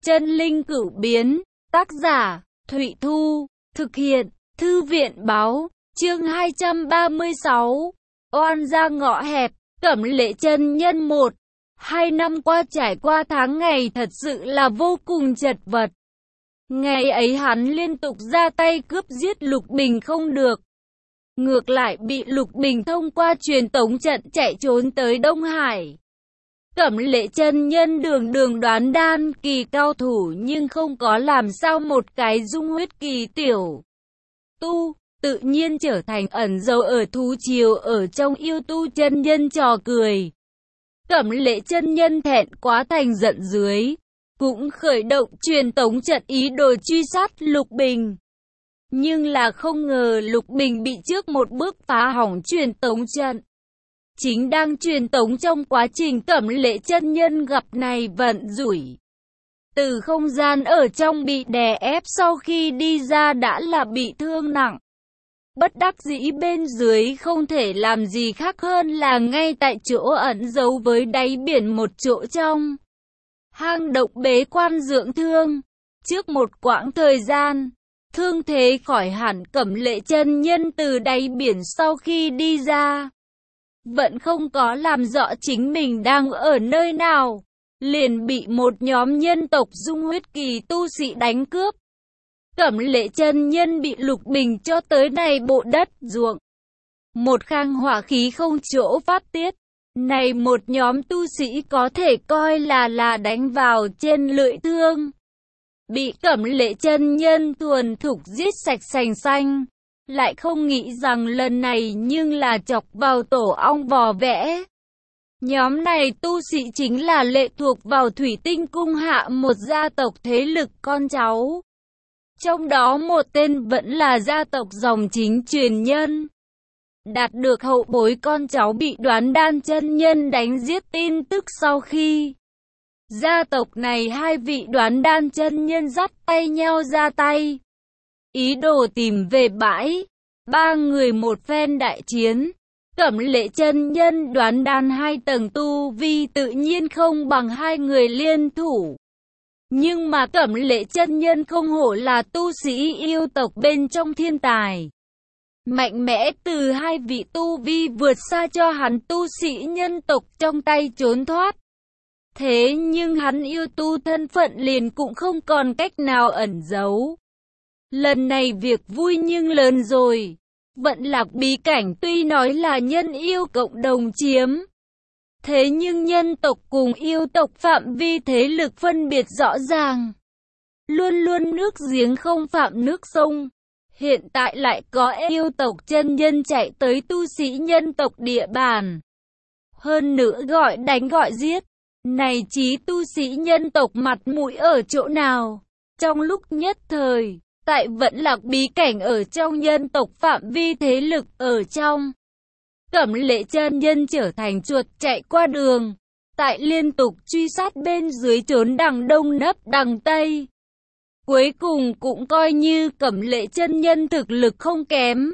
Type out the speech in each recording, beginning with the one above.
Chân linh cửu biến, tác giả, Thụy Thu, thực hiện, Thư viện báo, chương 236, oan gia ngõ hẹp, Cẩm Lệ chân nhân 1. 2 năm qua trải qua tháng ngày thật sự là vô cùng chật vật. Ngày ấy hắn liên tục ra tay cướp giết Lục Bình không được. Ngược lại bị Lục Bình thông qua truyền tống trận chạy trốn tới Đông Hải. Cẩm Lệ chân nhân đường đường đoán đan kỳ cao thủ nhưng không có làm sao một cái dung huyết kỳ tiểu tu, tự nhiên trở thành ẩn dấu ở thú triều ở trong yêu tu chân nhân trò cười. Cẩm Lệ chân nhân thẹn quá thành giận dưới, cũng khởi động truyền tống trận ý đồ truy sát Lục Bình. Nhưng là không ngờ Lục Bình bị trước một bước phá hỏng truyền tống trận. Chính đang truyền tống trong quá trình Cẩm Lệ chân nhân gặp này vận rủi. Từ không gian ở trong bị đè ép sau khi đi ra đã là bị thương nặng. Bất đắc dĩ bên dưới không thể làm gì khác hơn là ngay tại chỗ ẩn giấu với đáy biển một chỗ trong hang động bế quan dưỡng thương. Trước một quãng thời gian, thương thế khỏi hẳn Cẩm Lệ chân nhân từ đáy biển sau khi đi ra. Vẫn không có làm rõ chính mình đang ở nơi nào, liền bị một nhóm nhân tộc dung huyết kỳ tu sĩ đánh cướp. Cẩm Lệ chân nhân bị Lục Bình cho tới này bộ đất ruộng. Một khang hỏa khí không chỗ phát tiết. Này một nhóm tu sĩ có thể coi là đánh vào trên lưỡi thương. Bị Cẩm Lệ chân nhân thuần thục giết sạch sành xanh. Lại không nghĩ rằng lần này nhưng là chọc vào tổ ong vò vẽ. Nhóm này tu sĩ chính là lệ thuộc vào Thủy Tinh Cung hạ một gia tộc thế lực con cháu. Trong đó một tên vẫn là gia tộc dòng chính truyền nhân. Đạt được hậu bối con cháu bị Đoán Đan chân nhân đánh giết tin tức sau khi gia tộc này hai vị Đoán Đan chân nhân dắt tay nhau ra tay. Ý đồ tìm về bãi. Ba người một phen đại chiến. Cẩm Lệ chân nhân Đoán Đan 2 tầng tu vi tự nhiên không bằng hai người liên thủ. Nhưng mà Cẩm Lệ chân nhân không hổ là tu sĩ yêu tộc bên trong thiên tài. Mạnh mẽ từ hai vị tu vi vượt xa cho hắn tu sĩ nhân tộc trong tay trốn thoát. Thế nhưng hắn yêu tu thân phận liền cũng không còn cách nào ẩn giấu. Lần này việc vui nhưng lớn rồi. Vận Lạc bí cảnh tuy nói là nhân yêu cộng đồng chiếm. Thế nhưng nhân tộc cùng yêu tộc phạm vi thế lực phân biệt rõ ràng. Luôn luôn nước giếng không phạm nước sông. Hiện tại lại có yêu tộc chân nhân chạy tới tu sĩ nhân tộc địa bàn. Hơn nữa gọi đánh gọi giết. Này chí tu sĩ nhân tộc mặt mũi ở chỗ nào? Trong lúc nhất thời, tại Vận Lạc bí cảnh ở trong nhân tộc phạm vi thế lực ở trong. Cẩm Lệ chân nhân trở thành chuột chạy qua đường. Tại liên tục truy sát bên dưới trốn đằng đông nấp đằng tây. Cuối cùng cũng coi như Cẩm Lệ chân nhân thực lực không kém.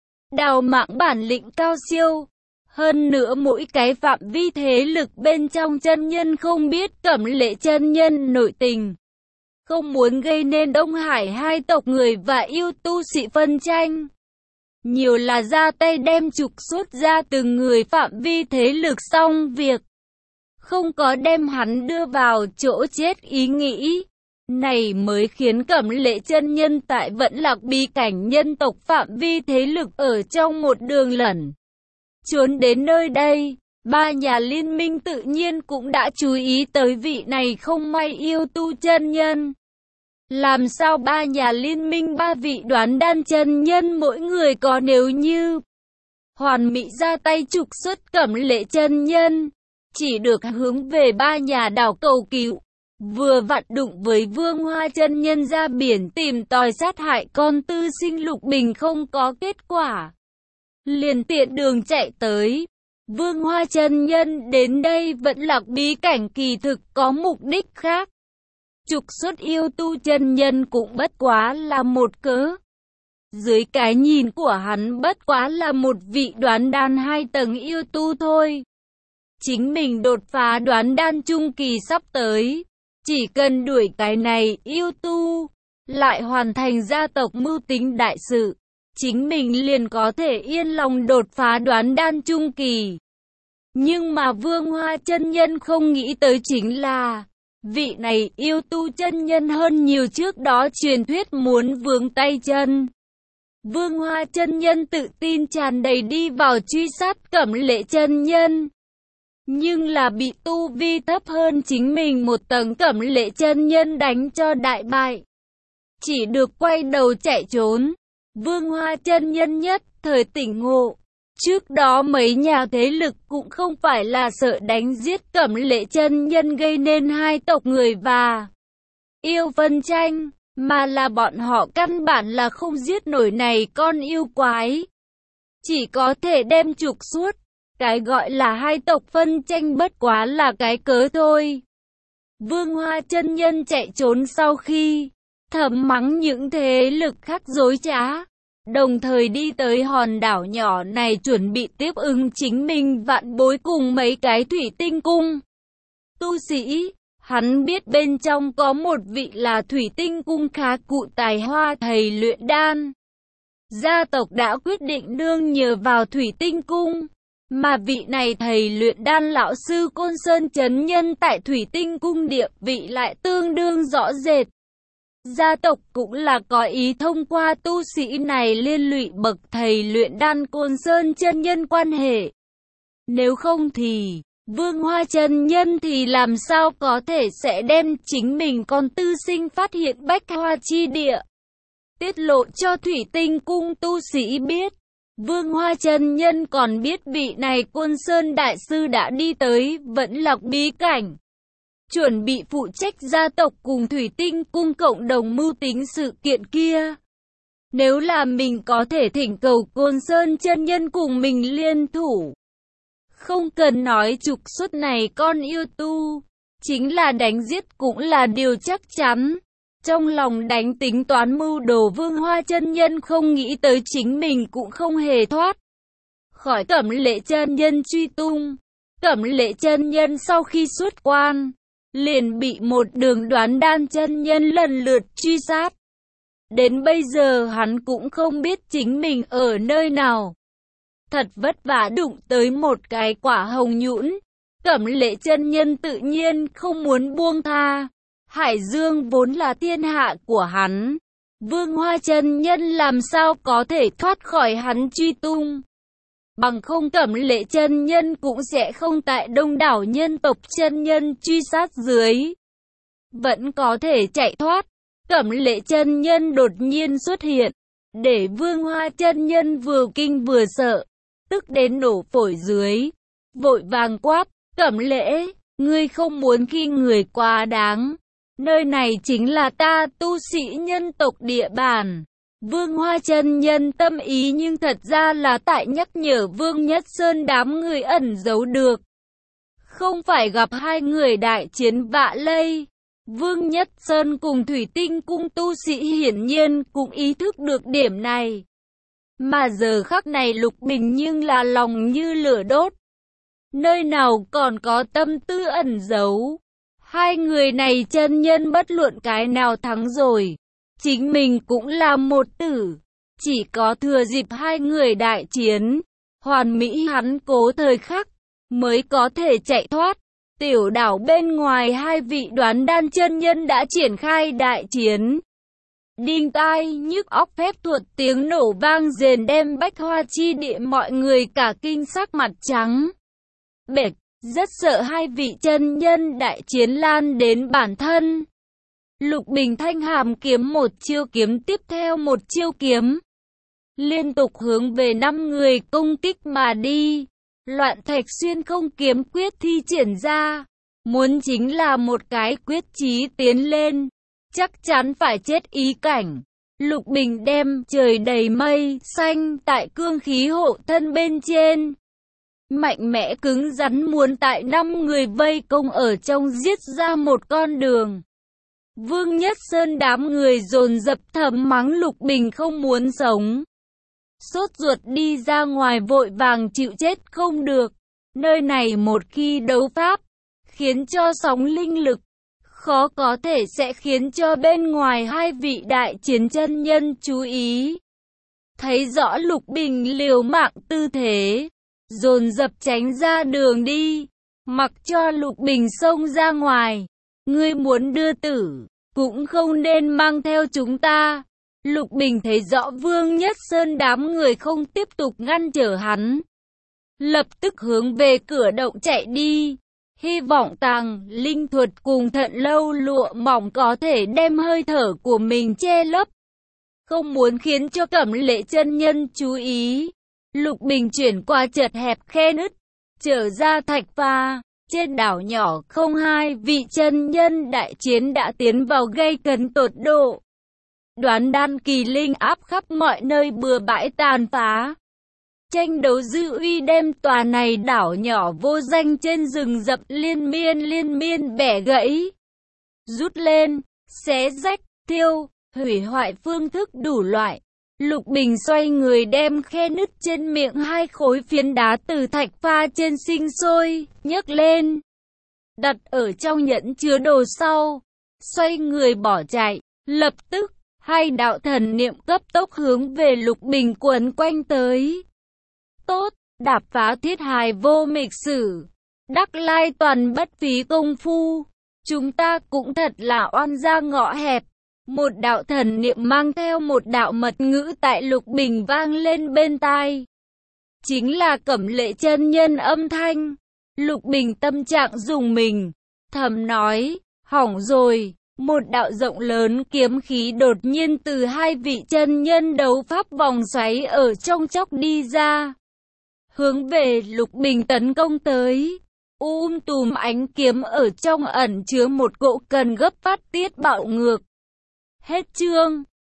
Đào mạng bản lĩnh cao siêu. Hơn nữa mỗi cái phạm vi thế lực bên trong chân nhân không biết Cẩm Lệ chân nhân nội tình. Không muốn gây nên Đông Hải hai tộc người và yêu tu sĩ phân tranh. Nhiều là ra tay đem trục xuất ra từng người phạm vi thế lực xong việc. Không có đem hắn đưa vào chỗ chết ý nghĩ. Này mới khiến Cẩm Lệ chân nhân tại Vận Lạc bí cảnh nhân tộc phạm vi thế lực ở trong một đường lẩn. Trốn đến nơi đây, ba nhà liên minh tự nhiên cũng đã chú ý tới vị này không may yêu tu chân nhân. Làm sao ba nhà liên minh ba vị Đoán Đan chân nhân mỗi người có nếu như hoàn mỹ ra tay trục xuất Cẩm Lệ chân nhân, chỉ được hướng về ba nhà đảo cầu cứu. Vừa vặn đụng với Vương Hoa chân nhân ra biển tìm tòi sát hại con tư sinh Lục Bình không có kết quả. Liền tiện đường chạy tới. Vương Hoa chân nhân đến đây Vận Lạc bí cảnh kỳ thực có mục đích khác. Trục xuất yêu tu chân nhân cũng bất quá là một cớ. Dưới cái nhìn của hắn bất quá là một vị Đoán Đan 2 tầng yêu tu thôi. Chính mình đột phá Đoán Đan trung kỳ sắp tới. Chỉ cần đuổi cái này yêu tu, lại hoàn thành gia tộc mưu tính đại sự, chính mình liền có thể yên lòng đột phá đoán đan trung kỳ. Nhưng mà Vương Hoa chân nhân không nghĩ tới chính là, vị này yêu tu chân nhân hơn nhiều trước đó truyền thuyết muốn vướng tay chân. Vương Hoa chân nhân tự tin tràn đầy đi vào truy sát Cẩm Lệ chân nhân. Nhưng là bị tu vi thấp hơn chính mình một tầng Cẩm Lệ chân nhân đánh cho đại bại. Chỉ được quay đầu chạy trốn. Vương Hoa chân nhân nhất thời tỉnh ngộ. Trước đó mấy nhà thế lực cũng không phải là sợ đánh giết Cẩm Lệ chân nhân gây nên hai tộc người và yêu phân tranh, mà là bọn họ căn bản là không giết nổi này con yêu quái. Chỉ có thể đem trục suốt. Cái gọi là hai tộc phân tranh bất quá là cái cớ thôi. Vương Hoa chân nhân chạy trốn sau khi thầm mắng những thế lực khác dối trá, đồng thời đi tới hòn đảo nhỏ này chuẩn bị tiếp ứng chính mình vạn bối cùng mấy cái thủy tinh cung tu sĩ. Hắn biết bên trong có một vị là thủy tinh cung khá cụ tài hoa thầy luyện đan. Gia tộc đã quyết định nương nhờ vào thủy tinh cung. Mà vị này thầy luyện đan lão sư Côn Sơn Chấn Nhân tại Thủy Tinh Cung địa vị lại tương đương rõ rệt. Gia tộc cũng là có ý thông qua tu sĩ này liên lụy bậc thầy luyện đan Côn Sơn chân nhân quan hệ. Nếu không thì, Vương Hoa chân nhân thì làm sao có thể sẽ đem chính mình con tư sinh phát hiện bách hoa chi địa, tiết lộ cho Thủy Tinh Cung tu sĩ biết. Vương Hoa chân nhân còn biết vị này Côn Sơn đại sư đã đi tới Vẫn Lạc bí cảnh, chuẩn bị phụ trách gia tộc cùng Thủy Tinh Cung cộng đồng mưu tính sự kiện kia. Nếu là mình có thể thỉnh cầu Côn Sơn chân nhân cùng mình liên thủ, không cần nói trục xuất này con yêu tu, chính là đánh giết cũng là điều chắc chắn. Trong lòng đánh tính toán mưu đồ, Vương Hoa chân nhân không nghĩ tới chính mình cũng không hề thoát khỏi Cẩm Lệ chân nhân truy tung. Cẩm Lệ chân nhân sau khi xuất quan, liền bị một đường đoán đan chân nhân lần lượt truy sát. Đến bây giờ hắn cũng không biết chính mình ở nơi nào. Thật vất vả đụng tới một cái quả hồng nhũn. Cẩm Lệ chân nhân tự nhiên không muốn buông tha. Hải Dương vốn là thiên hạ của hắn. Vương Hoa chân nhân làm sao có thể thoát khỏi hắn truy tung. Bằng không Cẩm Lệ chân nhân cũng sẽ không tại đông đảo nhân tộc chân nhân truy sát dưới vẫn có thể chạy thoát. Cẩm Lệ chân nhân đột nhiên xuất hiện, để Vương Hoa chân nhân vừa kinh vừa sợ, tức đến nổ phổi dưới. Vội vàng quát, Cẩm Lệ, ngươi không muốn khi người quá đáng. Nơi này chính là ta tu sĩ nhân tộc địa bàn. Vương Hoa chân nhân tâm ý nhưng thật ra là tại nhắc nhở Vương Nhất Sơn đám người ẩn giấu được. Không phải gặp hai người đại chiến vạ lây. Vương Nhất Sơn cùng Thủy Tinh Cung tu sĩ hiển nhiên cũng ý thức được điểm này. Mà giờ khắc này Lục Bình nhưng là lòng như lửa đốt. Nơi nào còn có tâm tư ẩn giấu. Hai người này chân nhân bất luận cái nào thắng rồi, chính mình cũng là một tử. Chỉ có thừa dịp hai người đại chiến, hoàn mỹ hắn cố thời khắc, mới có thể chạy thoát. Tiểu đảo bên ngoài hai vị đoán đan chân nhân đã triển khai đại chiến. Đinh tai nhức óc phép thuật tiếng nổ vang rền đem bách hoa chi địa mọi người cả kinh sắc mặt trắng bệch. Rất sợ hai vị chân nhân đại chiến lan đến bản thân. Lục Bình thanh hàm kiếm một chiêu kiếm tiếp theo một chiêu kiếm, liên tục hướng về 5 người công kích mà đi. Loạn Thạch Xuyên không kiếm quyết thi triển ra, muốn chính là một cái quyết chí tiến lên, chắc chắn phải chết ý cảnh. Lục Bình đem trời đầy mây xanh tại cương khí hộ thân bên trên, mạnh mẽ cứng rắn muốn tại 5 người vây công ở trong giết ra một con đường. Vương Nhất Sơn đám người dồn dập thầm mắng Lục Bình không muốn sống. Sốt ruột đi ra ngoài vội vàng chịu chết không được. Nơi này một khi đấu pháp, khiến cho sóng linh lực khó có thể sẽ khiến cho bên ngoài hai vị đại chiến chân nhân chú ý. Thấy rõ Lục Bình liều mạng tư thế, dồn dập tránh ra đường đi, mặc cho Lục Bình xông ra ngoài. Ngươi muốn đưa tử, cũng không nên mang theo chúng ta. Lục Bình thấy rõ Vương Nhất Sơn đám người không tiếp tục ngăn trở hắn, lập tức hướng về cửa động chạy đi. Hy vọng Tàng Linh thuật cùng Thận Lâu lụa mỏng có thể đem hơi thở của mình che lấp, không muốn khiến cho Cẩm Lệ chân nhân chú ý. Lục Bình chuyển qua chật hẹp khe nứt, trở ra thạch pha. Trên đảo nhỏ không hai vị chân nhân đại chiến đã tiến vào gây cấn tột độ. Đoán đan kỳ linh áp khắp mọi nơi bừa bãi tàn phá. Tranh đấu dư uy đem tòa này đảo nhỏ vô danh trên rừng rậm liên miên bẻ gãy, rút lên, xé rách, thiêu, hủy hoại phương thức đủ loại. Lục Bình xoay người đem khe nứt trên miệng hai khối phiến đá từ thạch pha trên sinh sôi, nhấc lên, đặt ở trong nhẫn chứa đồ sau, xoay người bỏ chạy. Lập tức, hai đạo thần niệm cấp tốc hướng về Lục Bình quấn quanh tới. Tốt, đạp phá thiết hài vô mịch sử, đắc lai toàn bất phí công phu. Chúng ta cũng thật là oan gia ngõ hẹp. Một đạo thần niệm mang theo một đạo mật ngữ tại Lục Bình vang lên bên tai. Chính là Cẩm Lệ chân nhân âm thanh. Lục Bình tâm trạng rùng mình, thầm nói, hỏng rồi. Một đạo rộng lớn kiếm khí đột nhiên từ hai vị chân nhân đấu pháp vòng xoáy ở trong chốc đi ra, hướng về Lục Bình tấn công tới. Tùm ánh kiếm ở trong ẩn chứa một cỗ cần gấp phát tiết bạo ngược. Hết chương.